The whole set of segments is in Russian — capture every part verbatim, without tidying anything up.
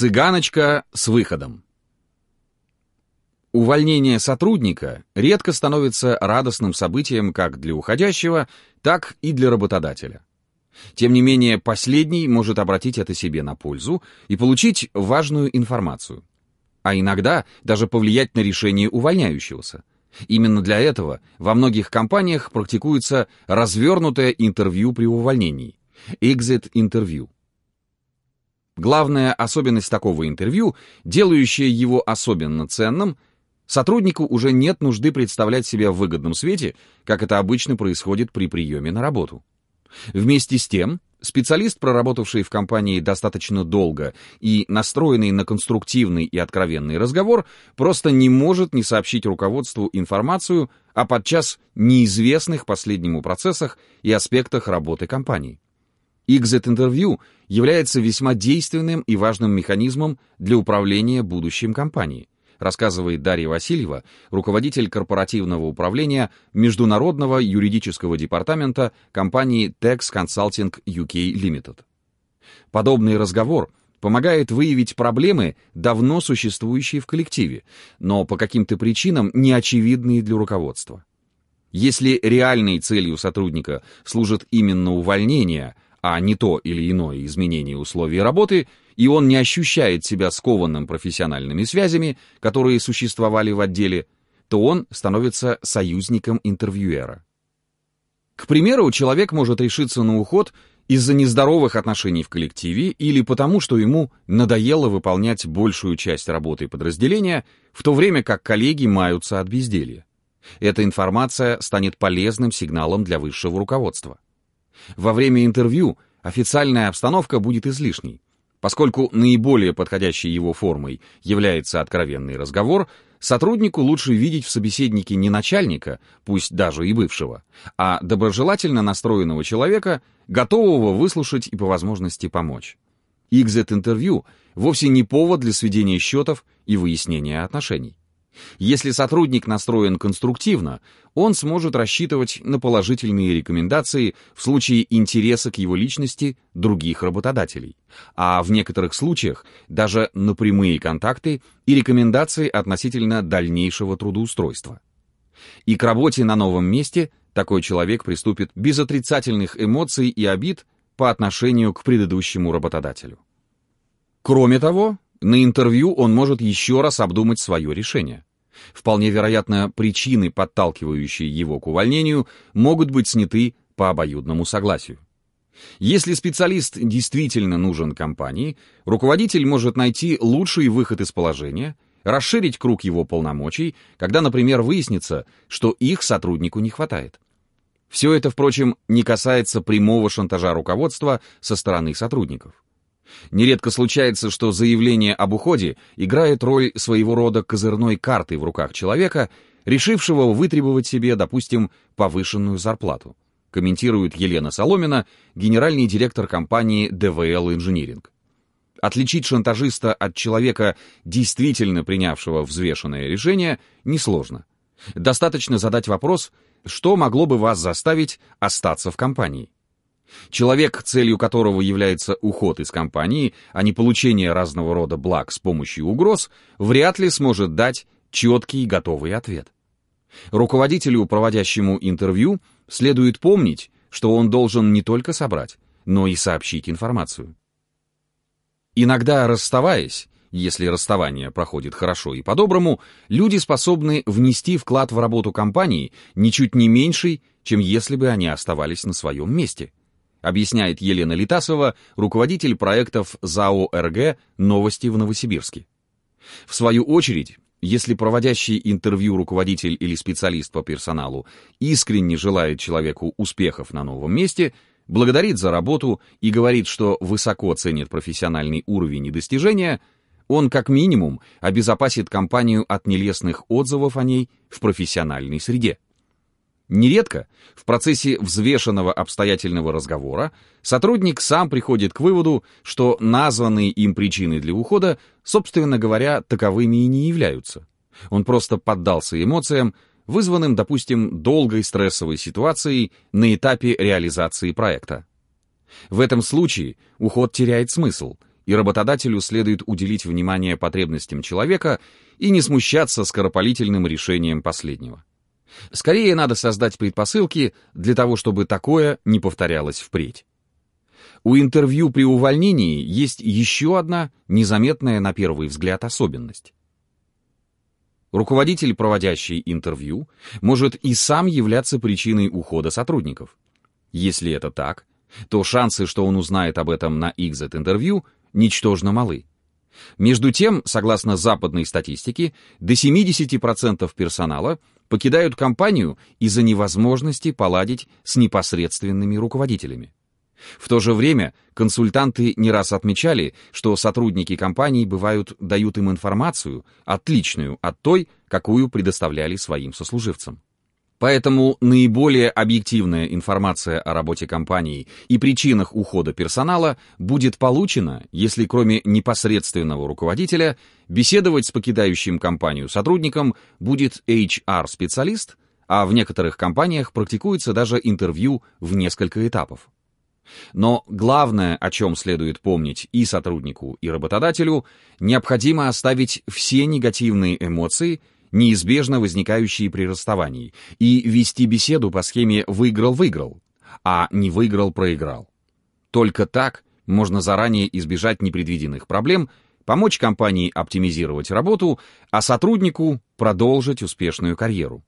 Цыганочка с выходом. Увольнение сотрудника редко становится радостным событием как для уходящего, так и для работодателя. Тем не менее, последний может обратить это себе на пользу и получить важную информацию. А иногда даже повлиять на решение увольняющегося. Именно для этого во многих компаниях практикуется развернутое интервью при увольнении – exit-интервью. Главная особенность такого интервью, делающая его особенно ценным, сотруднику уже нет нужды представлять себя в выгодном свете, как это обычно происходит при приеме на работу. Вместе с тем, специалист, проработавший в компании достаточно долго и настроенный на конструктивный и откровенный разговор, просто не может не сообщить руководству информацию о подчас неизвестных последнему процессах и аспектах работы компании. Exit-интервью является весьма действенным и важным механизмом для управления будущим компании, рассказывает Дарья Васильева, руководитель корпоративного управления Международного юридического департамента компании Tax Consulting ю кей Limited. Подобный разговор помогает выявить проблемы, давно существующие в коллективе, но по каким-то причинам неочевидные для руководства. Если реальной целью сотрудника служит именно увольнение, а не то или иное изменение условий работы, и он не ощущает себя скованным профессиональными связями, которые существовали в отделе, то он становится союзником интервьюера. К примеру, человек может решиться на уход из-за нездоровых отношений в коллективе или потому, что ему надоело выполнять большую часть работы подразделения, в то время как коллеги маются от безделья. Эта информация станет полезным сигналом для высшего руководства. Во время интервью официальная обстановка будет излишней. Поскольку наиболее подходящей его формой является откровенный разговор, сотруднику лучше видеть в собеседнике не начальника, пусть даже и бывшего, а доброжелательно настроенного человека, готового выслушать и по возможности помочь. Exit-интервью вовсе не повод для сведения счетов и выяснения отношений. Если сотрудник настроен конструктивно, он сможет рассчитывать на положительные рекомендации в случае интереса к его личности других работодателей, а в некоторых случаях даже на прямые контакты и рекомендации относительно дальнейшего трудоустройства. И к работе на новом месте такой человек приступит без отрицательных эмоций и обид по отношению к предыдущему работодателю. Кроме того, на интервью он может еще раз обдумать свое решение. Вполне вероятно, причины, подталкивающие его к увольнению, могут быть сняты по обоюдному согласию. Если специалист действительно нужен компании, руководитель может найти лучший выход из положения, расширить круг его полномочий, когда, например, выяснится, что их сотруднику не хватает. Все это, впрочем, не касается прямого шантажа руководства со стороны сотрудников. Нередко случается, что заявление об уходе играет роль своего рода козырной карты в руках человека, решившего вытребовать себе, допустим, повышенную зарплату, комментирует Елена Соломина, генеральный директор компании ди ви эл Engineering. Отличить шантажиста от человека, действительно принявшего взвешенное решение, несложно. Достаточно задать вопрос, что могло бы вас заставить остаться в компании. Человек, целью которого является уход из компании, а не получение разного рода благ с помощью угроз, вряд ли сможет дать четкий и готовый ответ. Руководителю, проводящему интервью, следует помнить, что он должен не только собрать, но и сообщить информацию. Иногда, расставаясь, если расставание проходит хорошо и по-доброму, люди способны внести вклад в работу компании ничуть не меньший, чем если бы они оставались на своем месте, объясняет Елена Литасова, руководитель проектов ЗАО эр гэ «Новости в Новосибирске». В свою очередь, если проводящий интервью руководитель или специалист по персоналу искренне желает человеку успехов на новом месте, благодарит за работу и говорит, что высоко ценит профессиональный уровень и достижения, он как минимум обезопасит компанию от нелестных отзывов о ней в профессиональной среде. Нередко в процессе взвешенного обстоятельного разговора сотрудник сам приходит к выводу, что названные им причины для ухода, собственно говоря, таковыми и не являются. Он просто поддался эмоциям, вызванным, допустим, долгой стрессовой ситуацией на этапе реализации проекта. В этом случае уход теряет смысл, и и работодателю следует уделить внимание потребностям человека и не смущаться скоропалительным решением последнего. Скорее надо создать предпосылки для того, чтобы такое не повторялось впредь. У интервью при увольнении есть еще одна незаметная на первый взгляд особенность. Руководитель, проводящий интервью, может и сам являться причиной ухода сотрудников. Если это так, то шансы, что он узнает об этом на экзит-интервью, ничтожно малы. Между тем, согласно западной статистике, до семьдесят процентов персонала покидают компанию из-за невозможности поладить с непосредственными руководителями. В то же время консультанты не раз отмечали, что сотрудники компаний бывают дают им информацию, отличную от той, какую предоставляли своим сослуживцам. Поэтому наиболее объективная информация о работе компании и причинах ухода персонала будет получена, если кроме непосредственного руководителя беседовать с покидающим компанию сотрудником будет эйч ар-специалист, а в некоторых компаниях практикуется даже интервью в несколько этапов. Но главное, о чем следует помнить и сотруднику, и работодателю, необходимо оставить все негативные эмоции, неизбежно возникающие при расставании, и вести беседу по схеме «выиграл-выиграл», а не «выиграл-проиграл». Только так можно заранее избежать непредвиденных проблем, помочь компании оптимизировать работу, а сотруднику продолжить успешную карьеру.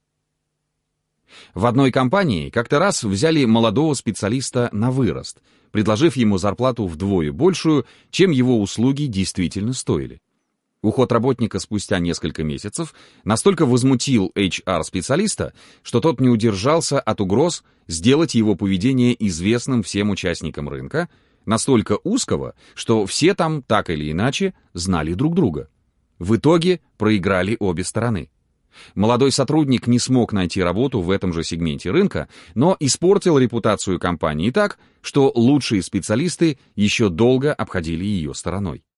В одной компании как-то раз взяли молодого специалиста на вырост, предложив ему зарплату вдвое большую, чем его услуги действительно стоили. Уход работника спустя несколько месяцев настолько возмутил эйч ар-специалиста, что тот не удержался от угроз сделать его поведение известным всем участникам рынка, настолько узкого, что все там так или иначе знали друг друга. В итоге проиграли обе стороны. Молодой сотрудник не смог найти работу в этом же сегменте рынка, но испортил репутацию компании так, что лучшие специалисты еще долго обходили ее стороной.